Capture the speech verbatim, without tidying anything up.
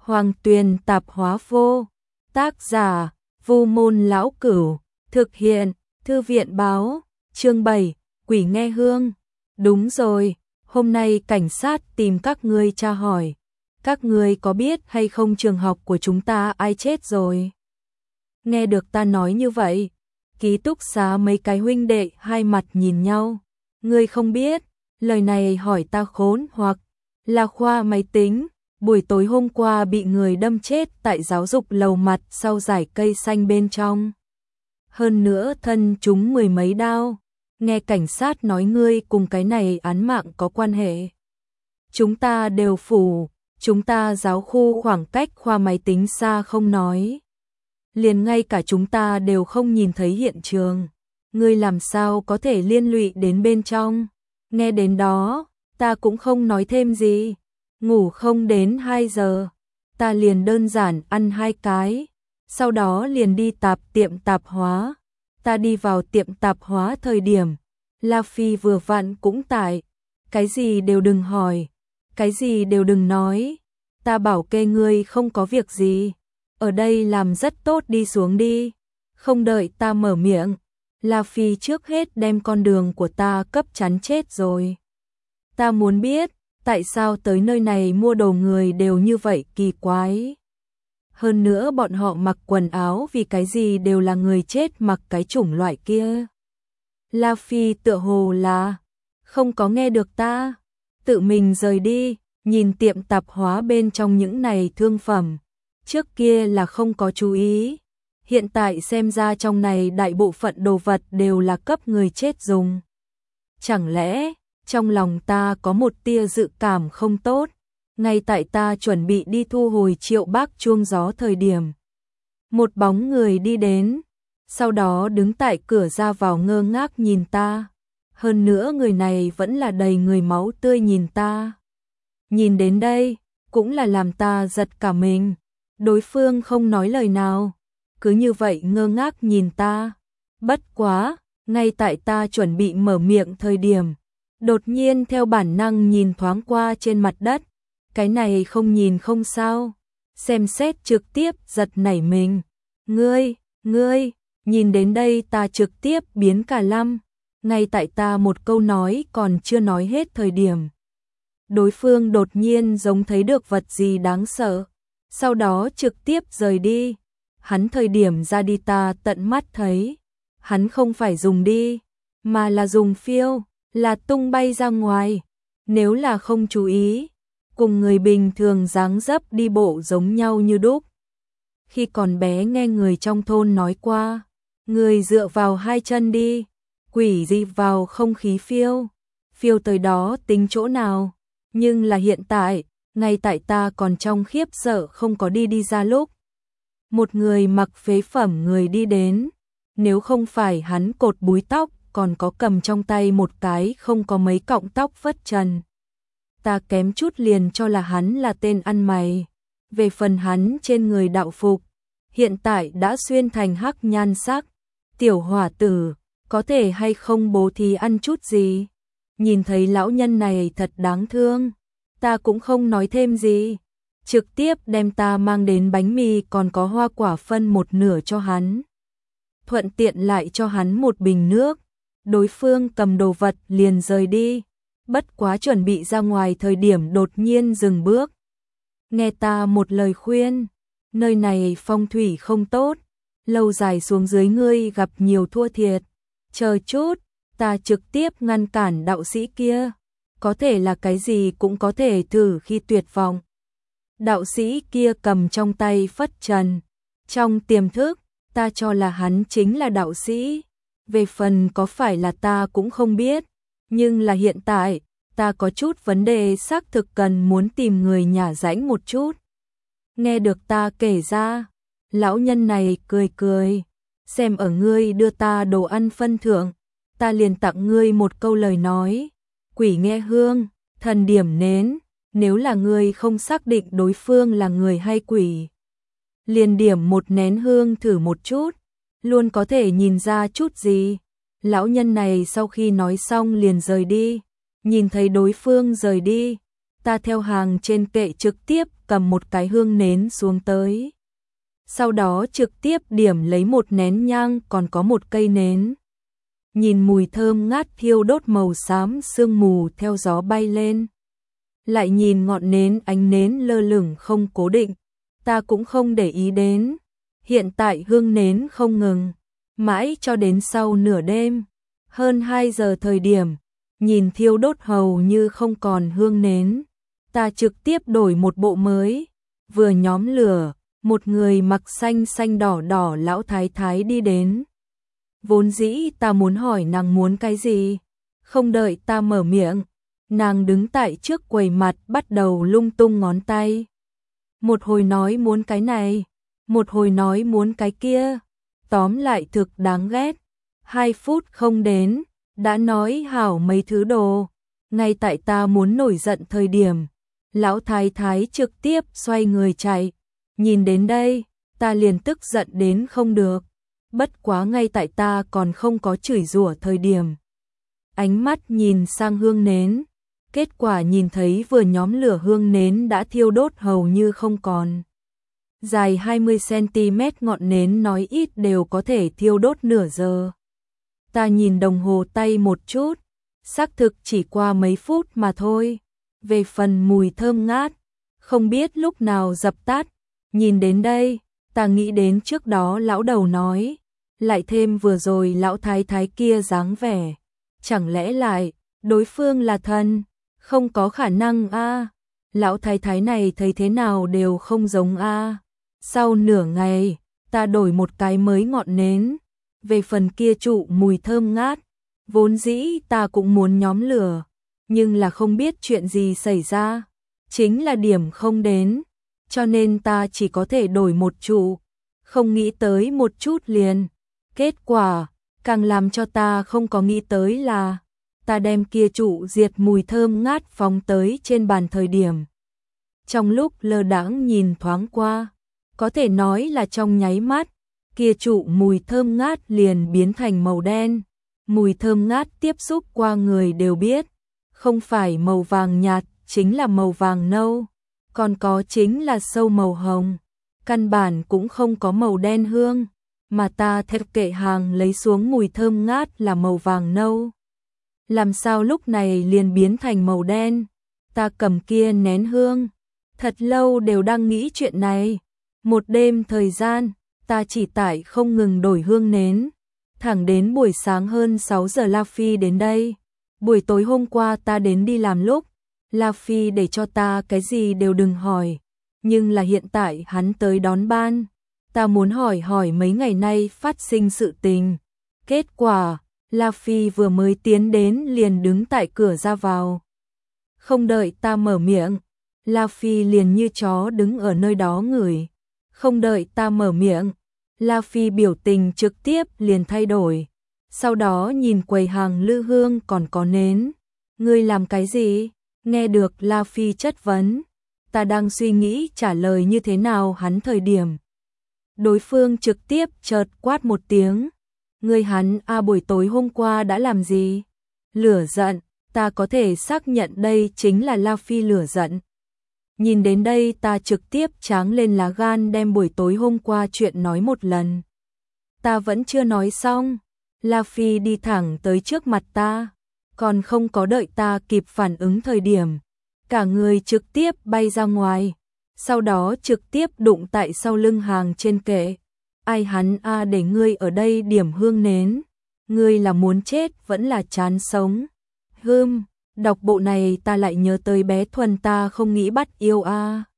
Hoàng Tuyền tạp hóa vô. Tác giả, Vu Môn Lão Cửu. Thực hiện, Thư viện báo. Chương bảy, Quỷ nghe hương. Đúng rồi, hôm nay cảnh sát tìm các ngươi tra hỏi. Các ngươi có biết hay không trường học của chúng ta ai chết rồi? Nghe được ta nói như vậy, ký túc xá mấy cái huynh đệ hai mặt nhìn nhau. Ngươi không biết, lời này hỏi ta khốn hoặc là khoa máy tính. Buổi tối hôm qua bị người đâm chết tại giáo dục lầu mặt sau dải cây xanh bên trong. Hơn nữa thân chúng mười mấy đao. Nghe cảnh sát nói ngươi cùng cái này án mạng có quan hệ. Chúng ta đều phủ, chúng ta giáo khu khoảng cách khoa máy tính xa không nói. Liền ngay cả chúng ta đều không nhìn thấy hiện trường. Ngươi làm sao có thể liên lụy đến bên trong. Nghe đến đó, ta cũng không nói thêm gì. Ngủ không đến hai giờ, ta liền đơn giản ăn hai cái, sau đó liền đi tạp tiệm tạp hóa. Ta đi vào tiệm tạp hóa thời điểm, La Phi vừa vặn cũng tại, cái gì đều đừng hỏi, cái gì đều đừng nói, ta bảo kê ngươi không có việc gì, ở đây làm rất tốt đi xuống đi, không đợi ta mở miệng, La Phi trước hết đem con đường của ta cấp chắn chết rồi. Ta muốn biết, tại sao tới nơi này mua đồ người đều như vậy kỳ quái. Hơn nữa bọn họ mặc quần áo vì cái gì đều là người chết mặc cái chủng loại kia. La Phi tựa hồ là không có nghe được ta, tự mình rời đi, nhìn tiệm tạp hóa bên trong những này thương phẩm. Trước kia là không có chú ý, hiện tại xem ra trong này đại bộ phận đồ vật đều là cấp người chết dùng. Chẳng lẽ trong lòng ta có một tia dự cảm không tốt, ngay tại ta chuẩn bị đi thu hồi Triệu Bác chuông gió thời điểm. Một bóng người đi đến, sau đó đứng tại cửa ra vào ngơ ngác nhìn ta. Hơn nữa người này vẫn là đầy người máu tươi nhìn ta. Nhìn đến đây, cũng là làm ta giật cả mình. Đối phương không nói lời nào, cứ như vậy ngơ ngác nhìn ta. Bất quá, ngay tại ta chuẩn bị mở miệng thời điểm, đột nhiên theo bản năng nhìn thoáng qua trên mặt đất, cái này không nhìn không sao, xem xét trực tiếp giật nảy mình. Ngươi, ngươi, nhìn đến đây ta trực tiếp biến cả lăm, ngay tại ta một câu nói còn chưa nói hết thời điểm. Đối phương đột nhiên giống thấy được vật gì đáng sợ, sau đó trực tiếp rời đi. Hắn thời điểm ra đi ta tận mắt thấy, hắn không phải dùng đi, mà là dùng phiêu. Là tung bay ra ngoài, nếu là không chú ý, cùng người bình thường dáng dấp đi bộ giống nhau như đúc. Khi còn bé nghe người trong thôn nói qua, người dựa vào hai chân đi, quỷ gì vào không khí phiêu, phiêu tới đó tính chỗ nào, nhưng là hiện tại, ngay tại ta còn trong khiếp sợ không có đi đi ra lúc. Một người mặc phế phẩm người đi đến, nếu không phải hắn cột búi tóc, còn có cầm trong tay một cái không có mấy cọng tóc phất trần. Ta kém chút liền cho là hắn là tên ăn mày. Về phần hắn trên người đạo phục, hiện tại đã xuyên thành hắc nhan sắc. Tiểu hỏa tử, có thể hay không bố thí ăn chút gì? Nhìn thấy lão nhân này thật đáng thương. Ta cũng không nói thêm gì. Trực tiếp đem ta mang đến bánh mì còn có hoa quả phân một nửa cho hắn. Thuận tiện lại cho hắn một bình nước. Đối phương cầm đồ vật liền rời đi, bất quá chuẩn bị ra ngoài thời điểm đột nhiên dừng bước. Nghe ta một lời khuyên, nơi này phong thủy không tốt, lâu dài xuống dưới ngươi gặp nhiều thua thiệt. Chờ chút, ta trực tiếp ngăn cản đạo sĩ kia, có thể là cái gì cũng có thể thử khi tuyệt vọng. Đạo sĩ kia cầm trong tay phất trần, trong tiềm thức, ta cho là hắn chính là đạo sĩ. Về phần có phải là ta cũng không biết, nhưng là hiện tại, ta có chút vấn đề xác thực cần muốn tìm người nhả rãnh một chút. Nghe được ta kể ra, lão nhân này cười cười, xem ở ngươi đưa ta đồ ăn phân thưởng, ta liền tặng ngươi một câu lời nói, quỷ nghe hương, thần điểm nến, nếu là ngươi không xác định đối phương là người hay quỷ, liền điểm một nén hương thử một chút. Luôn có thể nhìn ra chút gì. Lão nhân này sau khi nói xong liền rời đi. Nhìn thấy đối phương rời đi, ta theo hàng trên kệ trực tiếp cầm một cái hương nến xuống tới. Sau đó trực tiếp điểm lấy một nén nhang còn có một cây nến. Nhìn mùi thơm ngát thiêu đốt màu xám sương mù theo gió bay lên. Lại nhìn ngọn nến ánh nến lơ lửng không cố định, ta cũng không để ý đến. Hiện tại hương nến không ngừng, mãi cho đến sau nửa đêm, hơn hai giờ thời điểm, nhìn thiêu đốt hầu như không còn hương nến. Ta trực tiếp đổi một bộ mới, vừa nhóm lửa, một người mặc xanh xanh đỏ đỏ lão thái thái đi đến. Vốn dĩ ta muốn hỏi nàng muốn cái gì, không đợi ta mở miệng, nàng đứng tại trước quầy mặt bắt đầu lung tung ngón tay. Một hồi nói muốn cái này, một hồi nói muốn cái kia, tóm lại thực đáng ghét. Hai phút không đến, đã nói hảo mấy thứ đồ, ngay tại ta muốn nổi giận thời điểm. Lão thái thái trực tiếp xoay người chạy, nhìn đến đây, ta liền tức giận đến không được. Bất quá ngay tại ta còn không có chửi rủa thời điểm. Ánh mắt nhìn sang hương nến, kết quả nhìn thấy vừa nhóm lửa hương nến đã thiêu đốt hầu như không còn. Dài hai mươi xăng-ti-mét ngọn nến nói ít đều có thể thiêu đốt nửa giờ. Ta nhìn đồng hồ tay một chút, xác thực chỉ qua mấy phút mà thôi. Về phần mùi thơm ngát, không biết lúc nào dập tắt. Nhìn đến đây, ta nghĩ đến trước đó lão đầu nói, lại thêm vừa rồi lão thái thái kia dáng vẻ. Chẳng lẽ lại, đối phương là thần? Không có khả năng a. Lão thái thái này thấy thế nào đều không giống a. Sau nửa ngày, ta đổi một cái mới ngọn nến. Về phần kia trụ mùi thơm ngát, vốn dĩ ta cũng muốn nhóm lửa, nhưng là không biết chuyện gì xảy ra, chính là điểm không đến, cho nên ta chỉ có thể đổi một trụ, không nghĩ tới một chút liền. Kết quả, càng làm cho ta không có nghĩ tới là, ta đem kia trụ diệt mùi thơm ngát phóng tới trên bàn thời điểm. Trong lúc lơ đãng nhìn thoáng qua, có thể nói là trong nháy mắt, kia trụ mùi thơm ngát liền biến thành màu đen. Mùi thơm ngát tiếp xúc qua người đều biết, không phải màu vàng nhạt, chính là màu vàng nâu, còn có chính là sâu màu hồng. Căn bản cũng không có màu đen hương, mà ta theo kệ hàng lấy xuống mùi thơm ngát là màu vàng nâu. Làm sao lúc này liền biến thành màu đen? Ta cầm kia nén hương, thật lâu đều đang nghĩ chuyện này. Một đêm thời gian, ta chỉ tải không ngừng đổi hương nến, thẳng đến buổi sáng hơn sáu giờ La Phi đến đây. Buổi tối hôm qua ta đến đi làm lúc, La Phi để cho ta cái gì đều đừng hỏi, nhưng là hiện tại hắn tới đón ban, ta muốn hỏi hỏi mấy ngày nay phát sinh sự tình. Kết quả, La Phi vừa mới tiến đến liền đứng tại cửa ra vào. Không đợi ta mở miệng, La Phi liền như chó đứng ở nơi đó ngửi. Không đợi ta mở miệng, La Phi biểu tình trực tiếp liền thay đổi. Sau đó nhìn quầy hàng lư hương còn có nến. Ngươi làm cái gì? Nghe được La Phi chất vấn, ta đang suy nghĩ trả lời như thế nào hắn thời điểm. Đối phương trực tiếp chợt quát một tiếng. Ngươi hắn a à, buổi tối hôm qua đã làm gì? Lửa giận, ta có thể xác nhận đây chính là La Phi lửa giận. Nhìn đến đây ta trực tiếp tráng lên lá gan đem buổi tối hôm qua chuyện nói một lần. Ta vẫn chưa nói xong, La Phi đi thẳng tới trước mặt ta, còn không có đợi ta kịp phản ứng thời điểm. Cả người trực tiếp bay ra ngoài, sau đó trực tiếp đụng tại sau lưng hàng trên kệ. Ai hắn a à, để ngươi ở đây điểm hương nến, ngươi là muốn chết vẫn là chán sống. Hừm, đọc bộ này ta lại nhớ tới bé Thuần ta không nghĩ bắt yêu a. À.